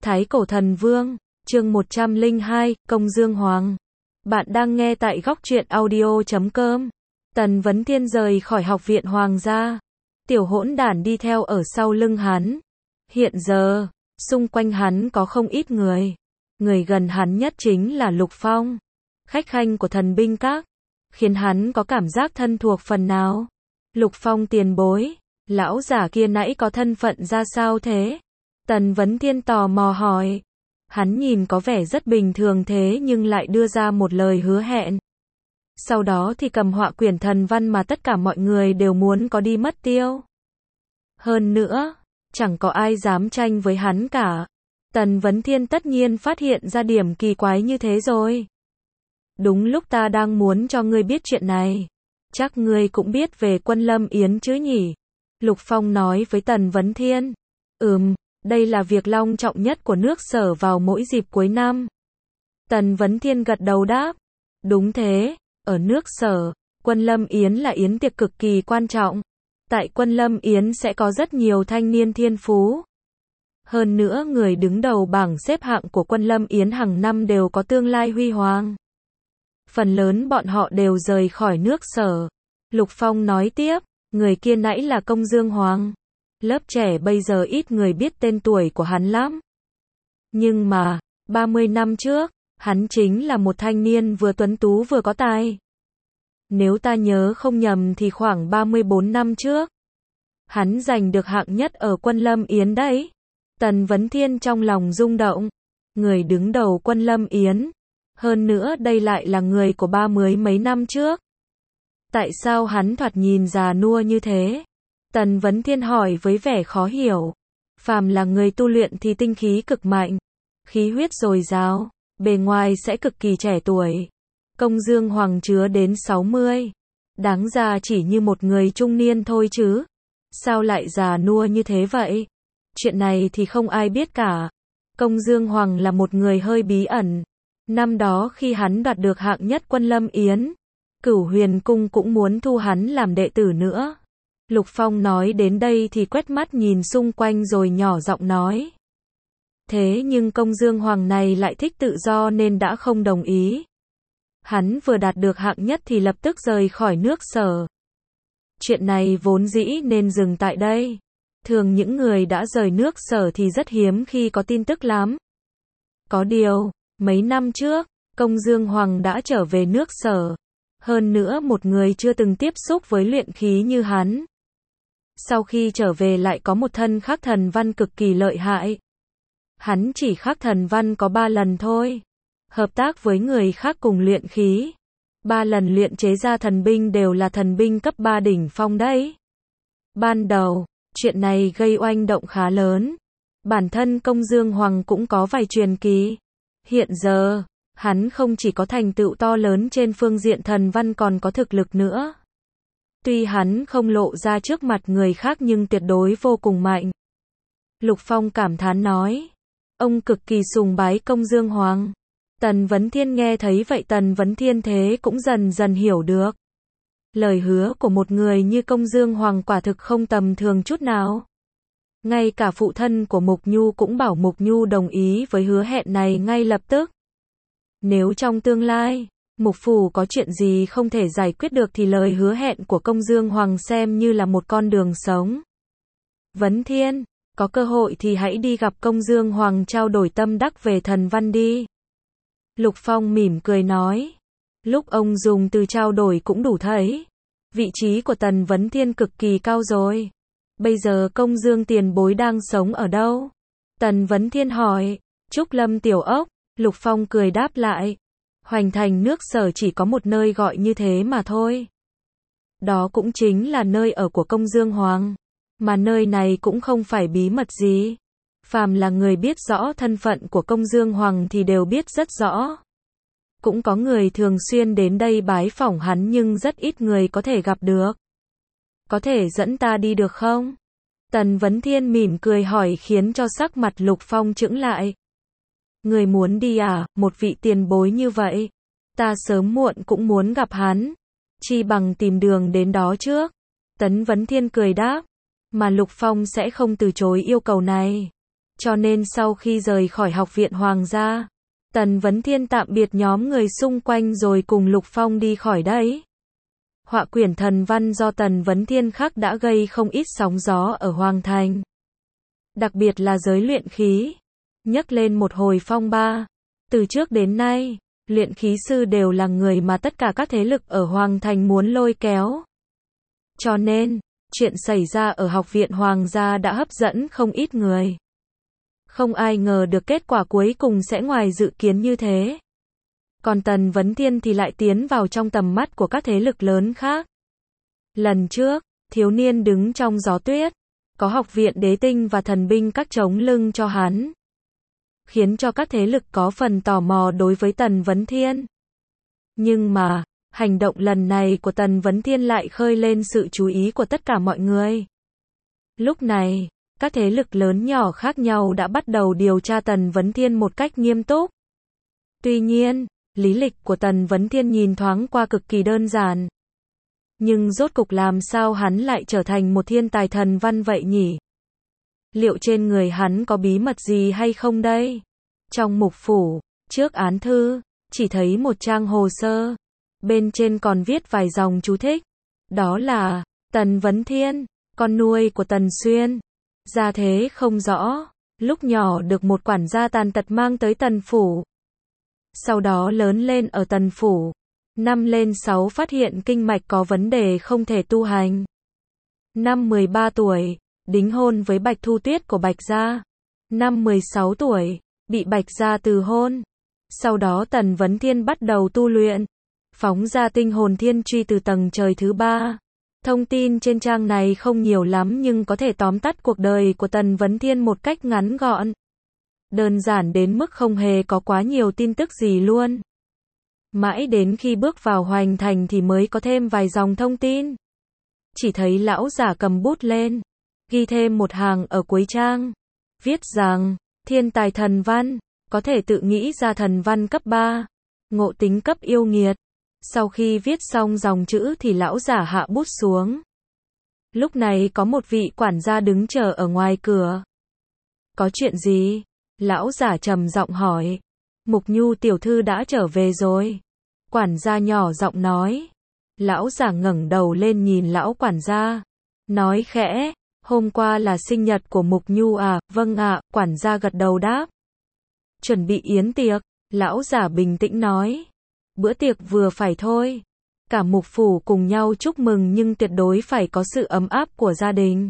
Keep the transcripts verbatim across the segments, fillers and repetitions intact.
Thái Cổ Thần Vương, chương một trăm lẻ hai, Công Dương Hoàng. Bạn đang nghe tại góc truyện audio chấm com. Tần Vấn Thiên rời khỏi học viện Hoàng gia. Tiểu hỗn đản đi theo ở sau lưng hắn. Hiện giờ, xung quanh hắn có không ít người. Người gần hắn nhất chính là Lục Phong, khách khanh của thần binh các, khiến hắn có cảm giác thân thuộc phần nào. Lục Phong tiền bối, lão giả kia nãy có thân phận ra sao thế? Tần Vấn Thiên tò mò hỏi. Hắn nhìn có vẻ rất bình thường thế nhưng lại đưa ra một lời hứa hẹn. Sau đó thì cầm họa quyển thần văn mà tất cả mọi người đều muốn có đi mất tiêu. Hơn nữa, chẳng có ai dám tranh với hắn cả. Tần Vấn Thiên tất nhiên phát hiện ra điểm kỳ quái như thế rồi. Đúng lúc ta đang muốn cho ngươi biết chuyện này. Chắc ngươi cũng biết về Quân Lâm Yến chứ nhỉ? Lục Phong nói với Tần Vấn Thiên. Ừm, đây là việc long trọng nhất của nước Sở vào mỗi dịp cuối năm. Tần Vấn Thiên gật đầu đáp. Đúng thế, ở nước Sở, Quân Lâm Yến là yến tiệc cực kỳ quan trọng. Tại Quân Lâm Yến sẽ có rất nhiều thanh niên thiên phú. Hơn nữa người đứng đầu bảng xếp hạng của Quân Lâm Yến hàng năm đều có tương lai huy hoàng. Phần lớn bọn họ đều rời khỏi nước Sở. Lục Phong nói tiếp, người kia nãy là Công Dương Hoàng. Lớp trẻ bây giờ ít người biết tên tuổi của hắn lắm. Nhưng mà, ba mươi năm trước, hắn chính là một thanh niên vừa tuấn tú vừa có tài. Nếu ta nhớ không nhầm thì khoảng ba mươi bốn năm trước, hắn giành được hạng nhất ở Quân Lâm Yến đấy. Tần Vấn Thiên trong lòng rung động. Người đứng đầu Quân Lâm Yến. Hơn nữa đây lại là người của ba mươi mấy năm trước. Tại sao hắn thoạt nhìn già nua như thế? Tần Vấn Thiên hỏi với vẻ khó hiểu. Phàm là người tu luyện thì tinh khí cực mạnh, khí huyết dồi dào, bề ngoài sẽ cực kỳ trẻ tuổi. Công Dương Hoàng chứa đến sáu mươi. Đáng ra chỉ như một người trung niên thôi chứ. Sao lại già nua như thế vậy? Chuyện này thì không ai biết cả. Công Dương Hoàng là một người hơi bí ẩn. Năm đó khi hắn đoạt được hạng nhất Quân Lâm Yến, Cửu Huyền Cung cũng muốn thu hắn làm đệ tử nữa. Lục Phong nói đến đây thì quét mắt nhìn xung quanh rồi nhỏ giọng nói. Thế nhưng Công Dương Hoàng này lại thích tự do nên đã không đồng ý. Hắn vừa đạt được hạng nhất thì lập tức rời khỏi nước Sở. Chuyện này vốn dĩ nên dừng tại đây. Thường những người đã rời nước Sở thì rất hiếm khi có tin tức lắm. Có điều, mấy năm trước, Công Dương Hoàng đã trở về nước Sở. Hơn nữa một người chưa từng tiếp xúc với luyện khí như hắn. Sau khi trở về lại có một thân khắc thần văn cực kỳ lợi hại. Hắn chỉ khắc thần văn có ba lần thôi. Hợp tác với người khác cùng luyện khí. Ba lần luyện chế ra thần binh đều là thần binh cấp ba đỉnh phong đấy. Ban đầu, chuyện này gây oanh động khá lớn. Bản thân Công Dương Hoàng cũng có vài truyền kỳ. Hiện giờ, hắn không chỉ có thành tựu to lớn trên phương diện thần văn còn có thực lực nữa. Tuy hắn không lộ ra trước mặt người khác nhưng tuyệt đối vô cùng mạnh. Lục Phong cảm thán nói. Ông cực kỳ sùng bái Công Dương Hoàng. Tần Vấn Thiên nghe thấy vậy Tần Vấn Thiên thế cũng dần dần hiểu được. Lời hứa của một người như Công Dương Hoàng quả thực không tầm thường chút nào. Ngay cả phụ thân của Mục Nhu cũng bảo Mục Nhu đồng ý với hứa hẹn này ngay lập tức. Nếu trong tương lai, Mục Phủ có chuyện gì không thể giải quyết được thì lời hứa hẹn của Công Dương Hoàng xem như là một con đường sống. Vấn Thiên, có cơ hội thì hãy đi gặp Công Dương Hoàng trao đổi tâm đắc về thần văn đi. Lục Phong mỉm cười nói. Lúc ông dùng từ trao đổi cũng đủ thấy. Vị trí của Tần Vấn Thiên cực kỳ cao rồi. Bây giờ Công Dương tiền bối đang sống ở đâu? Tần Vấn Thiên hỏi. Trúc Lâm Tiểu Ốc. Lục Phong cười đáp lại. Hoành thành nước Sở chỉ có một nơi gọi như thế mà thôi. Đó cũng chính là nơi ở của Công Dương Hoàng. Mà nơi này cũng không phải bí mật gì. Phàm là người biết rõ thân phận của Công Dương Hoàng thì đều biết rất rõ. Cũng có người thường xuyên đến đây bái phỏng hắn nhưng rất ít người có thể gặp được. Có thể dẫn ta đi được không? Tần Vấn Thiên mỉm cười hỏi khiến cho sắc mặt Lục Phong chững lại. Người muốn đi à, một vị tiền bối như vậy. Ta sớm muộn cũng muốn gặp hắn. Chi bằng tìm đường đến đó trước. Tần Vấn Thiên cười đáp. Mà Lục Phong sẽ không từ chối yêu cầu này. Cho nên sau khi rời khỏi học viện Hoàng gia, Tần Vấn Thiên tạm biệt nhóm người xung quanh rồi cùng Lục Phong đi khỏi đấy. Họa quyển thần văn do Tần Vấn Thiên khắc đã gây không ít sóng gió ở Hoàng Thành. Đặc biệt là giới luyện khí, nhấc lên một hồi phong ba. Từ trước đến nay, luyện khí sư đều là người mà tất cả các thế lực ở Hoàng Thành muốn lôi kéo. Cho nên, chuyện xảy ra ở học viện Hoàng gia đã hấp dẫn không ít người. Không ai ngờ được kết quả cuối cùng sẽ ngoài dự kiến như thế. Còn Tần Vấn Thiên thì lại tiến vào trong tầm mắt của các thế lực lớn khác. Lần trước, thiếu niên đứng trong gió tuyết, có học viện đế tinh và thần binh các chống lưng cho hắn, khiến cho các thế lực có phần tò mò đối với Tần Vấn Thiên. Nhưng mà, hành động lần này của Tần Vấn Thiên lại khơi lên sự chú ý của tất cả mọi người. Lúc này, các thế lực lớn nhỏ khác nhau đã bắt đầu điều tra Tần Vấn Thiên một cách nghiêm túc. Tuy nhiên, lý lịch của Tần Vấn Thiên nhìn thoáng qua cực kỳ đơn giản. Nhưng rốt cục làm sao hắn lại trở thành một thiên tài thần văn vậy nhỉ? Liệu trên người hắn có bí mật gì hay không đây? Trong mục phủ, trước án thư, chỉ thấy một trang hồ sơ. Bên trên còn viết vài dòng chú thích. Đó là, Tần Vấn Thiên, con nuôi của Tần Xuyên. Gia thế không rõ, lúc nhỏ được một quản gia tàn tật mang tới Tần phủ. Sau đó lớn lên ở Tần phủ. Năm lên sáu phát hiện kinh mạch có vấn đề không thể tu hành. Năm mười ba tuổi, đính hôn với Bạch Thu Tuyết của Bạch gia. Năm mười sáu tuổi, bị Bạch gia từ hôn. Sau đó Tần Vấn Thiên bắt đầu tu luyện, phóng ra tinh hồn thiên truy từ tầng trời thứ ba. Thông tin trên trang này không nhiều lắm nhưng có thể tóm tắt cuộc đời của Tần Vấn Thiên một cách ngắn gọn. Đơn giản đến mức không hề có quá nhiều tin tức gì luôn. Mãi đến khi bước vào Hoành Thành thì mới có thêm vài dòng thông tin. Chỉ thấy lão giả cầm bút lên, ghi thêm một hàng ở cuối trang. Viết rằng, thiên tài thần văn, có thể tự nghĩ ra thần văn cấp ba, ngộ tính cấp yêu nghiệt. Sau khi viết xong dòng chữ thì lão giả hạ bút xuống. Lúc này có một vị quản gia đứng chờ ở ngoài cửa. Có chuyện gì? Lão giả trầm giọng hỏi. Mục Nhu tiểu thư đã trở về rồi. Quản gia nhỏ giọng nói. Lão giả ngẩng đầu lên nhìn lão quản gia, nói khẽ, hôm qua là sinh nhật của Mục Nhu à? Vâng ạ, quản gia gật đầu đáp. Chuẩn bị yến tiệc, lão giả bình tĩnh nói. Bữa tiệc vừa phải thôi. Cả Mục phủ cùng nhau chúc mừng nhưng tuyệt đối phải có sự ấm áp của gia đình.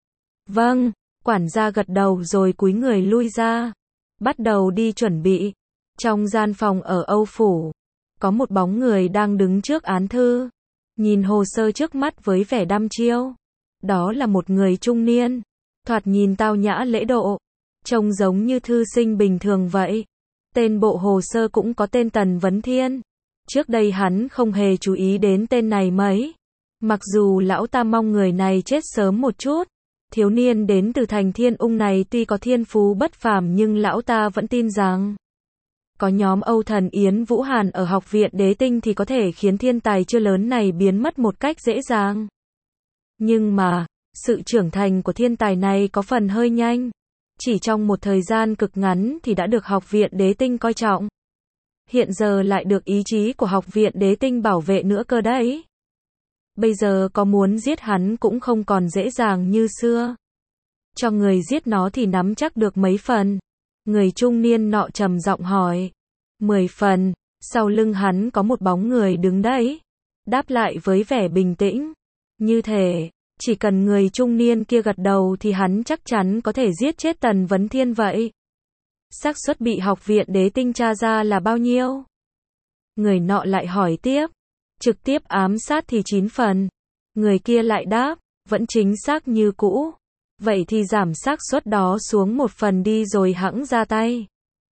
Vâng, quản gia gật đầu rồi cúi người lui ra. Bắt đầu đi chuẩn bị. Trong gian phòng ở Âu phủ, có một bóng người đang đứng trước án thư, nhìn hồ sơ trước mắt với vẻ đăm chiêu. Đó là một người trung niên, thoạt nhìn tao nhã lễ độ, trông giống như thư sinh bình thường vậy. Tên bộ hồ sơ cũng có tên Tần Vấn Thiên. Trước đây hắn không hề chú ý đến tên này mấy. Mặc dù lão ta mong người này chết sớm một chút. Thiếu niên đến từ thành Thiên Ung này tuy có thiên phú bất phàm nhưng lão ta vẫn tin rằng có nhóm Âu Thần Yến Vũ Hàn ở học viện đế tinh thì có thể khiến thiên tài chưa lớn này biến mất một cách dễ dàng. Nhưng mà, sự trưởng thành của thiên tài này có phần hơi nhanh. Chỉ trong một thời gian cực ngắn thì đã được học viện đế tinh coi trọng. Hiện giờ lại được ý chí của học viện đế tinh bảo vệ nữa cơ đấy. Bây giờ có muốn giết hắn cũng không còn dễ dàng như xưa. Cho người giết nó thì nắm chắc được mấy phần. Người trung niên nọ trầm giọng hỏi. Mười phần. Sau lưng hắn có một bóng người đứng đấy. Đáp lại với vẻ bình tĩnh. Như thể, chỉ cần người trung niên kia gật đầu thì hắn chắc chắn có thể giết chết Tần Vấn Thiên vậy. Xác suất bị học viện đế tinh tra ra là bao nhiêu? Người nọ lại hỏi tiếp. Trực tiếp ám sát thì chín phần. Người kia lại đáp, vẫn chính xác như cũ. Vậy thì giảm xác suất đó xuống một phần đi rồi hẵng ra tay.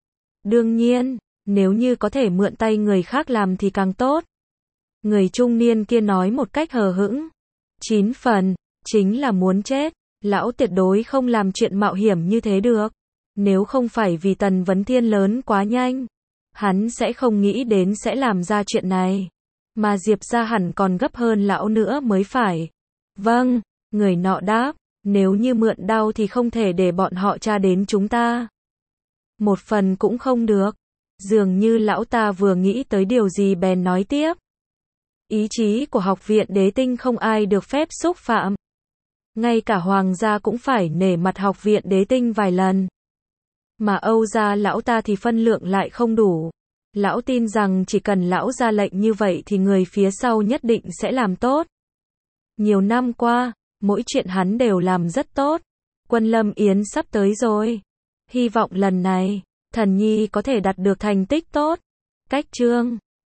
Đương nhiên, nếu như có thể mượn tay người khác làm thì càng tốt. Người trung niên kia nói một cách hờ hững. Chín phần, chính là muốn chết. Lão tuyệt đối không làm chuyện mạo hiểm như thế được. Nếu không phải vì Tần Vấn Thiên lớn quá nhanh, hắn sẽ không nghĩ đến sẽ làm ra chuyện này. Mà Diệp ra hẳn còn gấp hơn lão nữa mới phải. Vâng, người nọ đáp. Nếu như mượn đao thì không thể để bọn họ tra đến chúng ta. Một phần cũng không được. Dường như lão ta vừa nghĩ tới điều gì bèn nói tiếp. Ý chí của học viện đế tinh không ai được phép xúc phạm. Ngay cả hoàng gia cũng phải nể mặt học viện đế tinh vài lần. Mà Âu gia lão ta thì phân lượng lại không đủ. Lão tin rằng chỉ cần lão ra lệnh như vậy thì người phía sau nhất định sẽ làm tốt. Nhiều năm qua, mỗi chuyện hắn đều làm rất tốt. Quân Lâm Yến sắp tới rồi. Hy vọng lần này, Thần Nhi có thể đạt được thành tích tốt. Cách chương